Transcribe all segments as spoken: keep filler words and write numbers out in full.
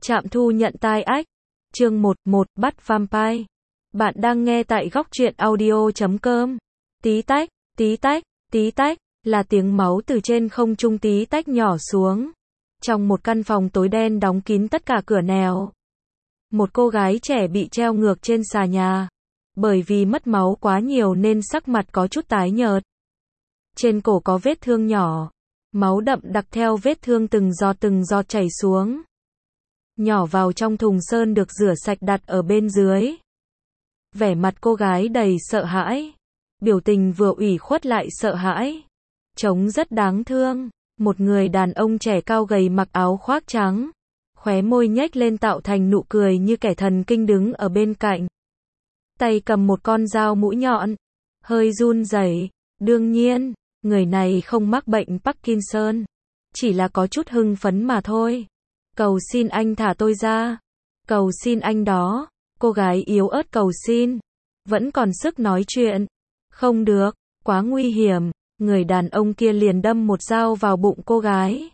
Trạm thu nhận tai ách. Chương một một Bắt Vampire. Bạn đang nghe tại góc truyện audio chấm com. Tí tách, tí tách, tí tách, là tiếng máu từ trên không trung tí tách nhỏ xuống. Trong một căn phòng tối đen đóng kín tất cả cửa nẻo. Một cô gái trẻ bị treo ngược trên xà nhà. Bởi vì mất máu quá nhiều nên sắc mặt có chút tái nhợt. Trên cổ có vết thương nhỏ. Máu đậm đặc theo vết thương từng giọt từng giọt chảy xuống. Nhỏ vào trong thùng sơn được rửa sạch đặt ở bên dưới. Vẻ mặt cô gái đầy sợ hãi. Biểu tình vừa ủy khuất lại sợ hãi. Trông rất đáng thương. Một người đàn ông trẻ cao gầy mặc áo khoác trắng. Khóe môi nhếch lên tạo thành nụ cười như kẻ thần kinh đứng ở bên cạnh. Tay cầm một con dao mũi nhọn. Hơi run rẩy. Đương nhiên, người này không mắc bệnh Parkinson. Chỉ là có chút hưng phấn mà thôi. Cầu xin anh thả tôi ra. Cầu xin anh đó. Cô gái yếu ớt cầu xin. Vẫn còn sức nói chuyện. Không được, quá nguy hiểm. Người đàn ông kia liền đâm một dao vào bụng cô gái.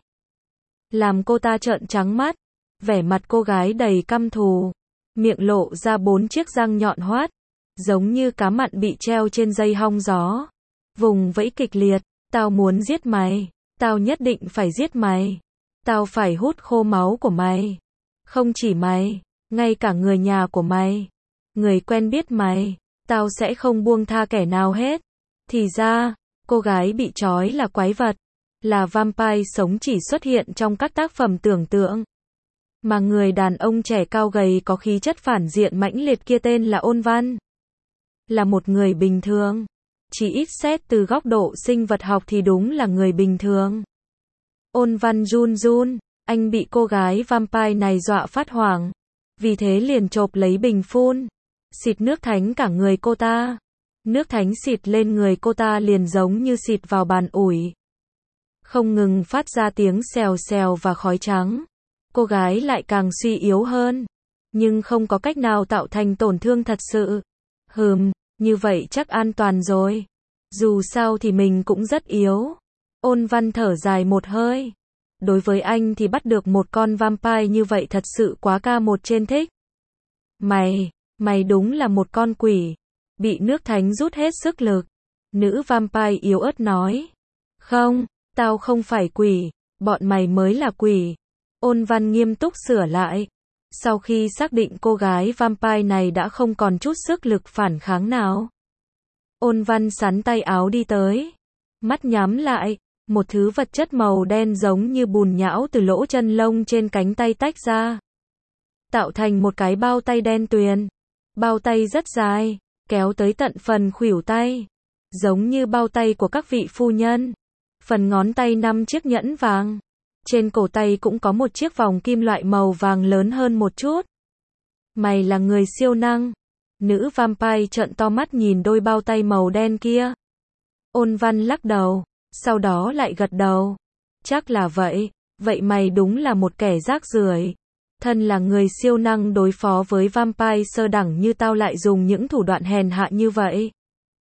Làm cô ta trợn trắng mắt. Vẻ mặt cô gái đầy căm thù. Miệng lộ ra bốn chiếc răng nhọn hoắt. Giống như cá mặn bị treo trên dây hong gió. Vùng vẫy kịch liệt. Tao muốn giết mày. Tao nhất định phải giết mày. Tao phải hút khô máu của mày. Không chỉ mày, ngay cả người nhà của mày. Người quen biết mày. Tao sẽ không buông tha kẻ nào hết. Thì ra, cô gái bị trói là quái vật. Là vampire sống chỉ xuất hiện trong các tác phẩm tưởng tượng. Mà người đàn ông trẻ cao gầy có khí chất phản diện mãnh liệt kia tên là Ôn Văn. Là một người bình thường. Chỉ ít xét từ góc độ sinh vật học thì đúng là người bình thường. Ôn Văn run run, anh bị cô gái vampire này dọa phát hoảng. Vì thế liền chộp lấy bình phun. Xịt nước thánh cả người cô ta. Nước thánh xịt lên người cô ta liền giống như xịt vào bàn ủi. Không ngừng phát ra tiếng xèo xèo và khói trắng. Cô gái lại càng suy yếu hơn. Nhưng không có cách nào tạo thành tổn thương thật sự. Hừm, như vậy chắc an toàn rồi. Dù sao thì mình cũng rất yếu. Ôn Văn thở dài một hơi. Đối với anh thì bắt được một con vampire như vậy thật sự quá ca một trên thích. Mày, mày đúng là một con quỷ. Bị nước thánh rút hết sức lực. Nữ vampire yếu ớt nói. Không, tao không phải quỷ. Bọn mày mới là quỷ. Ôn Văn nghiêm túc sửa lại. Sau khi xác định cô gái vampire này đã không còn chút sức lực phản kháng nào. Ôn Văn sắn tay áo đi tới. Mắt nhắm lại. Một thứ vật chất màu đen giống như bùn nhão từ lỗ chân lông trên cánh tay tách ra. Tạo thành một cái bao tay đen tuyền. Bao tay rất dài, kéo tới tận phần khuỷu tay. Giống như bao tay của các vị phu nhân. Phần ngón tay năm chiếc nhẫn vàng. Trên cổ tay cũng có một chiếc vòng kim loại màu vàng lớn hơn một chút. Mày là người siêu năng. Nữ vampire trợn to mắt nhìn đôi bao tay màu đen kia. Ôn Văn lắc đầu. Sau đó lại gật đầu. Chắc là vậy. Vậy mày đúng là một kẻ rác rưởi. Thân là người siêu năng đối phó với vampire sơ đẳng như tao lại dùng những thủ đoạn hèn hạ như vậy.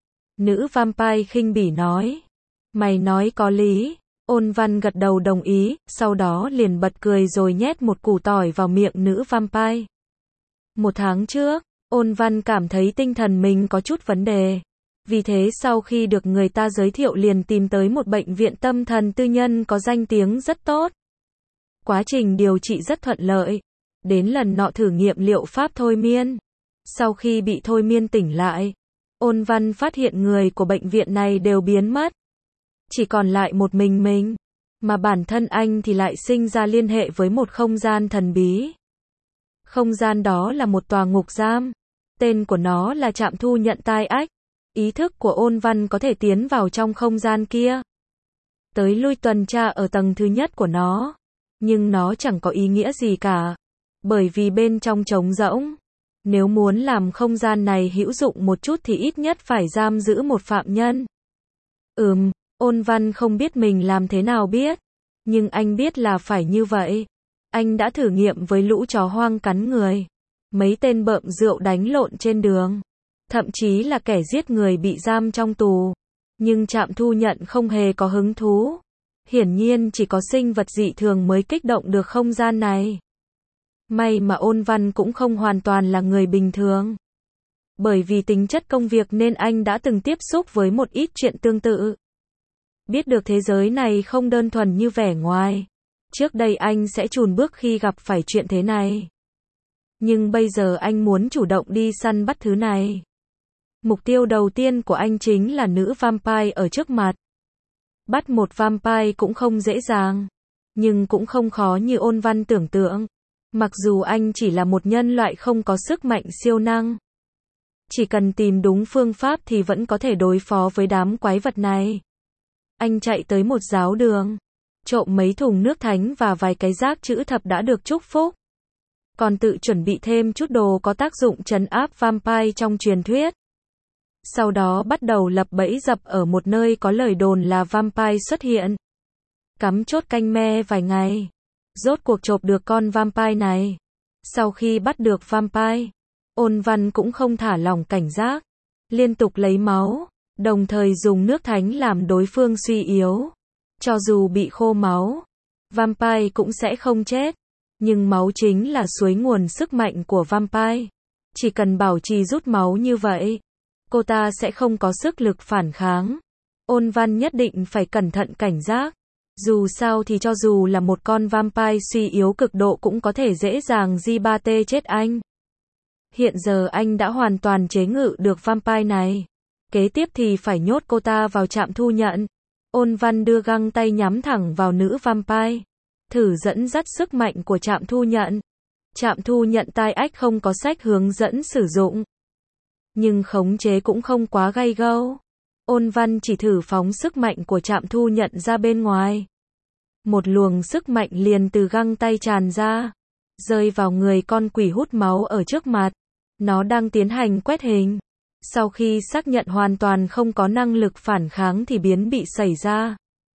Nữ vampire khinh bỉ nói. Mày nói có lý. Ôn Văn gật đầu đồng ý. Sau đó liền bật cười rồi nhét một củ tỏi vào miệng nữ vampire. Một tháng trước, Ôn Văn cảm thấy tinh thần mình có chút vấn đề. Vì thế sau khi được người ta giới thiệu liền tìm tới một bệnh viện tâm thần tư nhân có danh tiếng rất tốt. Quá trình điều trị rất thuận lợi. Đến lần nọ thử nghiệm liệu pháp thôi miên. Sau khi bị thôi miên tỉnh lại, Ôn Văn phát hiện người của bệnh viện này đều biến mất. Chỉ còn lại một mình mình. Mà bản thân anh thì lại sinh ra liên hệ với một không gian thần bí. Không gian đó là một tòa ngục giam. Tên của nó là trạm thu nhận tai ách. Ý thức của Ôn Văn có thể tiến vào trong không gian kia. Tới lui tuần tra ở tầng thứ nhất của nó. Nhưng nó chẳng có ý nghĩa gì cả. Bởi vì bên trong trống rỗng. Nếu muốn làm không gian này hữu dụng một chút thì ít nhất phải giam giữ một phạm nhân. Ừm, Ôn Văn không biết mình làm thế nào biết. Nhưng anh biết là phải như vậy. Anh đã thử nghiệm với lũ chó hoang cắn người. Mấy tên bợm rượu đánh lộn trên đường. Thậm chí là kẻ giết người bị giam trong tù. Nhưng trạm thu nhận không hề có hứng thú. Hiển nhiên chỉ có sinh vật dị thường mới kích động được không gian này. May mà Ôn Văn cũng không hoàn toàn là người bình thường. Bởi vì tính chất công việc nên anh đã từng tiếp xúc với một ít chuyện tương tự. Biết được thế giới này không đơn thuần như vẻ ngoài. Trước đây anh sẽ chùn bước khi gặp phải chuyện thế này. Nhưng bây giờ anh muốn chủ động đi săn bắt thứ này. Mục tiêu đầu tiên của anh chính là nữ vampire ở trước mặt. Bắt một vampire cũng không dễ dàng. Nhưng cũng không khó như Ôn Văn tưởng tượng. Mặc dù anh chỉ là một nhân loại không có sức mạnh siêu năng. Chỉ cần tìm đúng phương pháp thì vẫn có thể đối phó với đám quái vật này. Anh chạy tới một giáo đường. Trộm mấy thùng nước thánh và vài cái rác chữ thập đã được chúc phúc. Còn tự chuẩn bị thêm chút đồ có tác dụng trấn áp vampire trong truyền thuyết. Sau đó bắt đầu lập bẫy dập ở một nơi có lời đồn là vampire xuất hiện. Cắm chốt canh me vài ngày. Rốt cuộc chộp được con vampire này. Sau khi bắt được vampire, Ôn Văn cũng không thả lỏng cảnh giác. Liên tục lấy máu, đồng thời dùng nước thánh làm đối phương suy yếu. Cho dù bị khô máu, vampire cũng sẽ không chết. Nhưng máu chính là suối nguồn sức mạnh của vampire. Chỉ cần bảo trì rút máu như vậy, cô ta sẽ không có sức lực phản kháng. Ôn Văn nhất định phải cẩn thận cảnh giác. Dù sao thì cho dù là một con vampire suy yếu cực độ cũng có thể dễ dàng gi ba tê chết anh. Hiện giờ anh đã hoàn toàn chế ngự được vampire này. Kế tiếp thì phải nhốt cô ta vào trạm thu nhận. Ôn Văn đưa găng tay nhắm thẳng vào nữ vampire. Thử dẫn dắt sức mạnh của trạm thu nhận. Trạm thu nhận tai ách không có sách hướng dẫn sử dụng. Nhưng khống chế cũng không quá gay gâu. Ôn Văn chỉ thử phóng sức mạnh của trạm thu nhận ra bên ngoài. Một luồng sức mạnh liền từ găng tay tràn ra. Rơi vào người con quỷ hút máu ở trước mặt. Nó đang tiến hành quét hình. Sau khi xác nhận hoàn toàn không có năng lực phản kháng thì biến bị xảy ra.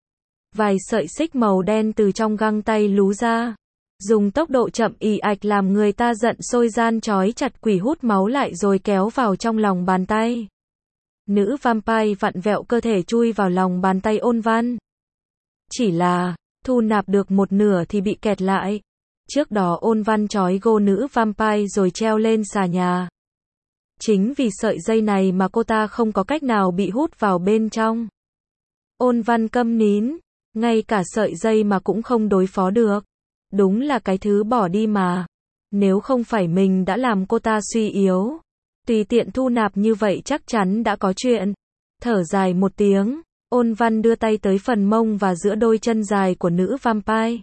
Vài sợi xích màu đen từ trong găng tay lú ra. Dùng tốc độ chậm ì ạch làm người ta giận sôi gian trói chặt quỷ hút máu lại rồi kéo vào trong lòng bàn tay. Nữ vampire vặn vẹo cơ thể chui vào lòng bàn tay Ôn Văn. Chỉ là, thu nạp được một nửa thì bị kẹt lại. Trước đó Ôn Văn trói gô nữ vampire rồi treo lên xà nhà. Chính vì sợi dây này mà cô ta không có cách nào bị hút vào bên trong. Ôn Văn câm nín, ngay cả sợi dây mà cũng không đối phó được. Đúng là cái thứ bỏ đi mà. Nếu không phải mình đã làm cô ta suy yếu, tùy tiện thu nạp như vậy chắc chắn đã có chuyện. Thở dài một tiếng, Ôn Văn đưa tay tới phần mông và giữa đôi chân dài của nữ vampire.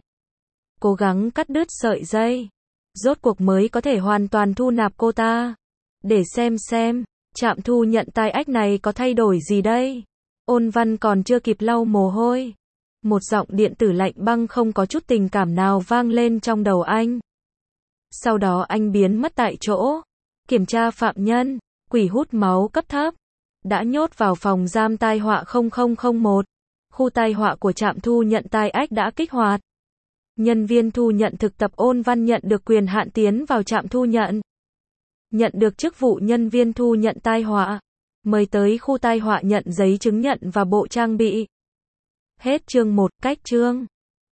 Cố gắng cắt đứt sợi dây. Rốt cuộc mới có thể hoàn toàn thu nạp cô ta. Để xem xem, trạm thu nhận tai ách này có thay đổi gì đây? Ôn Văn còn chưa kịp lau mồ hôi. Một giọng điện tử lạnh băng không có chút tình cảm nào vang lên trong đầu anh. Sau đó anh biến mất tại chỗ. Kiểm tra phạm nhân, quỷ hút máu cấp thấp. Đã nhốt vào phòng giam tai họa không không không một. Khu tai họa của trạm thu nhận tai ách đã kích hoạt. Nhân viên thu nhận thực tập Ôn Văn nhận được quyền hạn tiến vào trạm thu nhận. Nhận được chức vụ nhân viên thu nhận tai họa. Mời tới khu tai họa nhận giấy chứng nhận và bộ trang bị. Hết chương một, cách chương.